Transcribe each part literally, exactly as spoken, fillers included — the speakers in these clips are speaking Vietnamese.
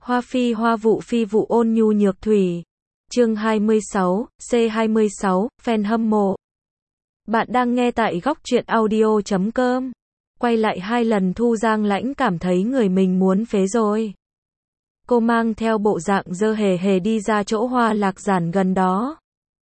Hoa phi hoa vụ phi vụ ôn nhu nhược thủy. Chương hai mươi sáu, C hai mươi sáu, fan hâm mộ. Bạn đang nghe tại góc truyện audio chấm com. Quay lại hai lần Thu Giang Lãnh cảm thấy người mình muốn phế rồi. Cô mang theo bộ dạng dơ hề hề đi ra chỗ Hoa Lạc Giản gần đó.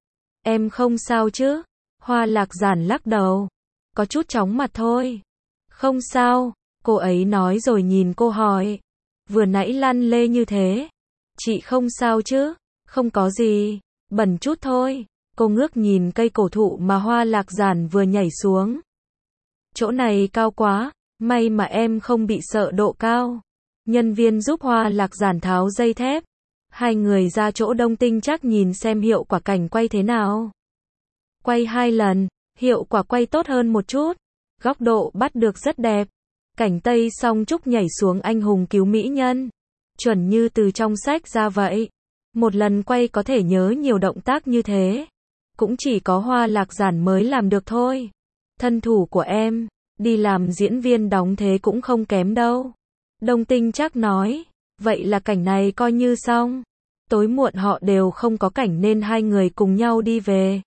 Em không sao chứ? Hoa Lạc Giản lắc đầu. Có chút chóng mặt thôi. Không sao, cô ấy nói rồi nhìn cô hỏi. Vừa nãy lăn lê như thế. Chị không sao chứ? Không có gì, bẩn chút thôi. Cô ngước nhìn cây cổ thụ mà Hoa Lạc Giản vừa nhảy xuống. Chỗ này cao quá, may mà em không bị sợ độ cao. Nhân viên giúp Hoa Lạc Giản tháo dây thép. Hai người ra chỗ Đông Tinh Trác nhìn xem hiệu quả cảnh quay thế nào. Quay hai lần, hiệu quả quay tốt hơn một chút. Góc độ bắt được rất đẹp. Cảnh Tây Song Trúc nhảy xuống anh hùng cứu mỹ nhân. Chuẩn như từ trong sách ra vậy. Một lần quay có thể nhớ nhiều động tác như thế. Cũng chỉ có Hoa Lạc Giản mới làm được thôi. Thân thủ của em, đi làm diễn viên đóng thế cũng không kém đâu. Đông Tinh Trác nói, vậy là cảnh này coi như xong. Tối muộn họ đều không có cảnh nên hai người cùng nhau đi về.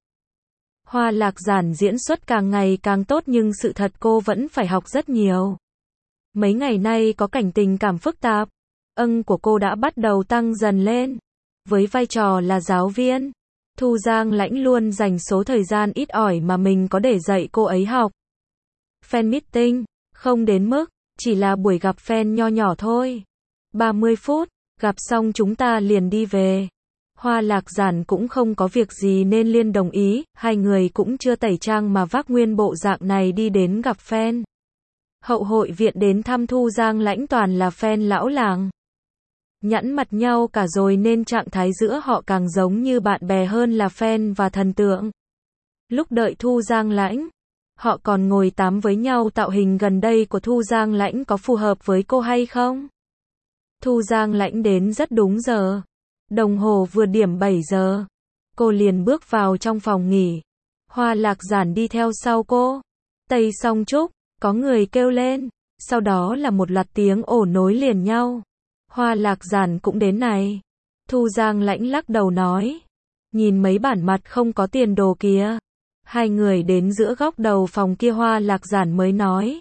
Hoa Lạc Giản diễn xuất càng ngày càng tốt nhưng sự thật cô vẫn phải học rất nhiều. Mấy ngày nay có cảnh tình cảm phức tạp. Ân của cô đã bắt đầu tăng dần lên. Với vai trò là giáo viên, Thu Giang Lãnh luôn dành số thời gian ít ỏi mà mình có để dạy cô ấy học. Fan meeting, không đến mức, chỉ là buổi gặp fan nho nhỏ thôi. ba mươi phút, gặp xong chúng ta liền đi về. Hoa Lạc Giản cũng không có việc gì nên liền đồng ý, hai người cũng chưa tẩy trang mà vác nguyên bộ dạng này đi đến gặp fan. Hậu hội viện đến thăm Thu Giang Lãnh toàn là fan lão làng. Nhẵn mặt nhau cả rồi nên trạng thái giữa họ càng giống như bạn bè hơn là fan và thần tượng. Lúc đợi Thu Giang Lãnh, họ còn ngồi tám với nhau tạo hình gần đây của Thu Giang Lãnh có phù hợp với cô hay không? Thu Giang Lãnh đến rất đúng giờ. Đồng hồ vừa điểm bảy giờ. Cô liền bước vào trong phòng nghỉ. Hoa Lạc Giản đi theo sau cô. Tây Song Trúc, có người kêu lên. Sau đó là một loạt tiếng ồ nối liền nhau. Hoa Lạc Giản cũng đến này. Thu Giang Lãnh lắc đầu nói. Nhìn mấy bản mặt không có tiền đồ kia. Hai người đến giữa góc đầu phòng kia Hoa Lạc Giản mới nói.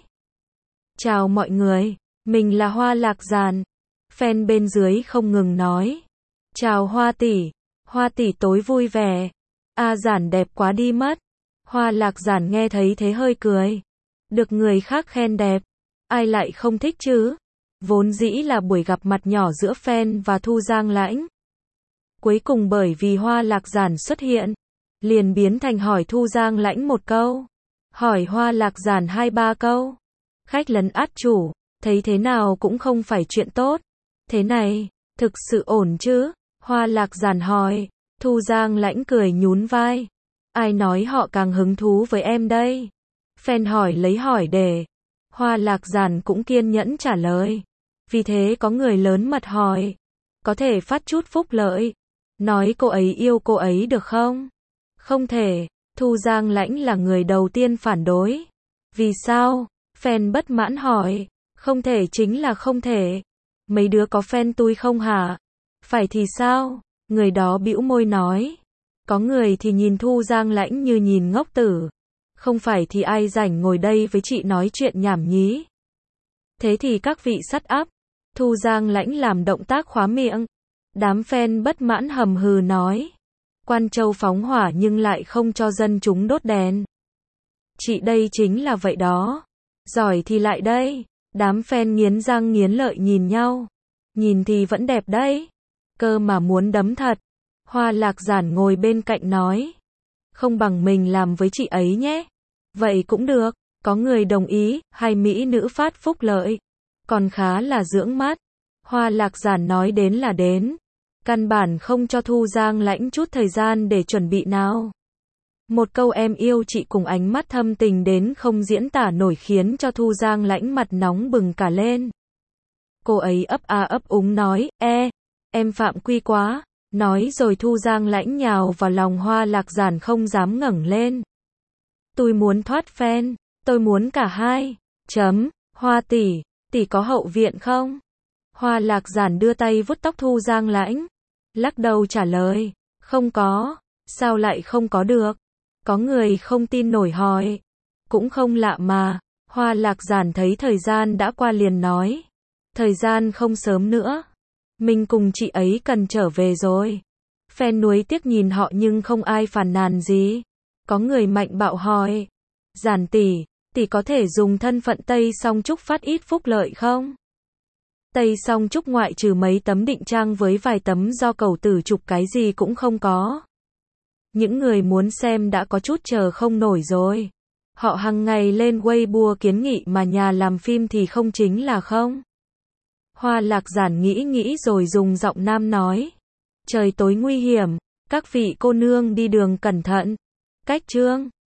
Chào mọi người, mình là Hoa Lạc Giản. Fan bên dưới không ngừng nói. Chào Hoa tỷ, Hoa tỷ tối vui vẻ. A Giản đẹp quá đi mất. Hoa Lạc Giản nghe thấy thế hơi cười. Được người khác khen đẹp, ai lại không thích chứ? Vốn dĩ là buổi gặp mặt nhỏ giữa fan và Thu Giang Lãnh. Cuối cùng bởi vì Hoa Lạc Giản xuất hiện, liền biến thành hỏi Thu Giang Lãnh một câu. Hỏi Hoa Lạc Giản hai ba câu. Khách lấn át chủ, thấy thế nào cũng không phải chuyện tốt. Thế này, thực sự ổn chứ? Hoa Lạc Giản hỏi. Thu Giang Lãnh cười nhún vai. Ai nói họ càng hứng thú với em đây? Fan hỏi lấy hỏi để. Hoa Lạc Giản cũng kiên nhẫn trả lời. Vì thế có người lớn mật hỏi. Có thể phát chút phúc lợi. Nói cô ấy yêu cô ấy được không? Không thể. Thu Giang Lãnh là người đầu tiên phản đối. Vì sao? Fan bất mãn hỏi. Không thể chính là không thể. Mấy đứa có fan tôi không hả? Phải thì sao? Người đó bĩu môi nói. Có người thì nhìn Thu Giang Lãnh như nhìn ngốc tử. Không phải thì ai rảnh ngồi đây với chị nói chuyện nhảm nhí. Thế thì các vị sắt ắp. Thu Giang Lãnh làm động tác khóa miệng. Đám fan bất mãn hầm hừ nói. Quan Châu phóng hỏa nhưng lại không cho dân chúng đốt đèn. Chị đây chính là vậy đó. Giỏi thì lại đây. Đám fan nghiến răng nghiến lợi nhìn nhau. Nhìn thì vẫn đẹp đấy. Cơ mà muốn đấm thật. Hoa Lạc Giản ngồi bên cạnh nói. Không bằng mình làm với chị ấy nhé. Vậy cũng được. Có người đồng ý. Hai mỹ nữ phát phúc lợi. Còn khá là dưỡng mắt. Hoa Lạc Giản nói đến là đến. Căn bản không cho Thu Giang Lãnh chút thời gian để chuẩn bị nào. Một câu em yêu chị cùng ánh mắt thâm tình đến không diễn tả nổi khiến cho Thu Giang Lãnh mặt nóng bừng cả lên. Cô ấy ấp a ấp úng nói, e, em phạm quy quá. Nói rồi Thu Giang Lãnh nhào vào lòng Hoa Lạc Giản không dám ngẩng lên. Tôi muốn thoát fan, tôi muốn cả hai. Chấm, Hoa tỷ, tỷ có hậu viện không? Hoa Lạc Giản đưa tay vuốt tóc Thu Giang Lãnh, lắc đầu trả lời, không có, sao lại không có được? Có người không tin nổi hỏi, cũng không lạ mà. Hoa Lạc Giản thấy thời gian đã qua liền nói, thời gian không sớm nữa, mình cùng chị ấy cần trở về rồi. Phen nuối tiếc nhìn họ nhưng không ai phàn nàn gì. Có người mạnh bạo hỏi, Giản tỷ, tỷ có thể dùng thân phận Tây Song Trúc phát ít phúc lợi không? Tây Song Trúc ngoại trừ mấy tấm định trang với vài tấm do cẩu tử chụp cái gì cũng không có. Những người muốn xem đã có chút chờ không nổi rồi. Họ hàng ngày lên Weibo kiến nghị mà nhà làm phim thì không chính là không. Hoa Lạc Giản nghĩ nghĩ rồi dùng giọng nam nói, trời tối nguy hiểm, các vị cô nương đi đường cẩn thận. Cách chương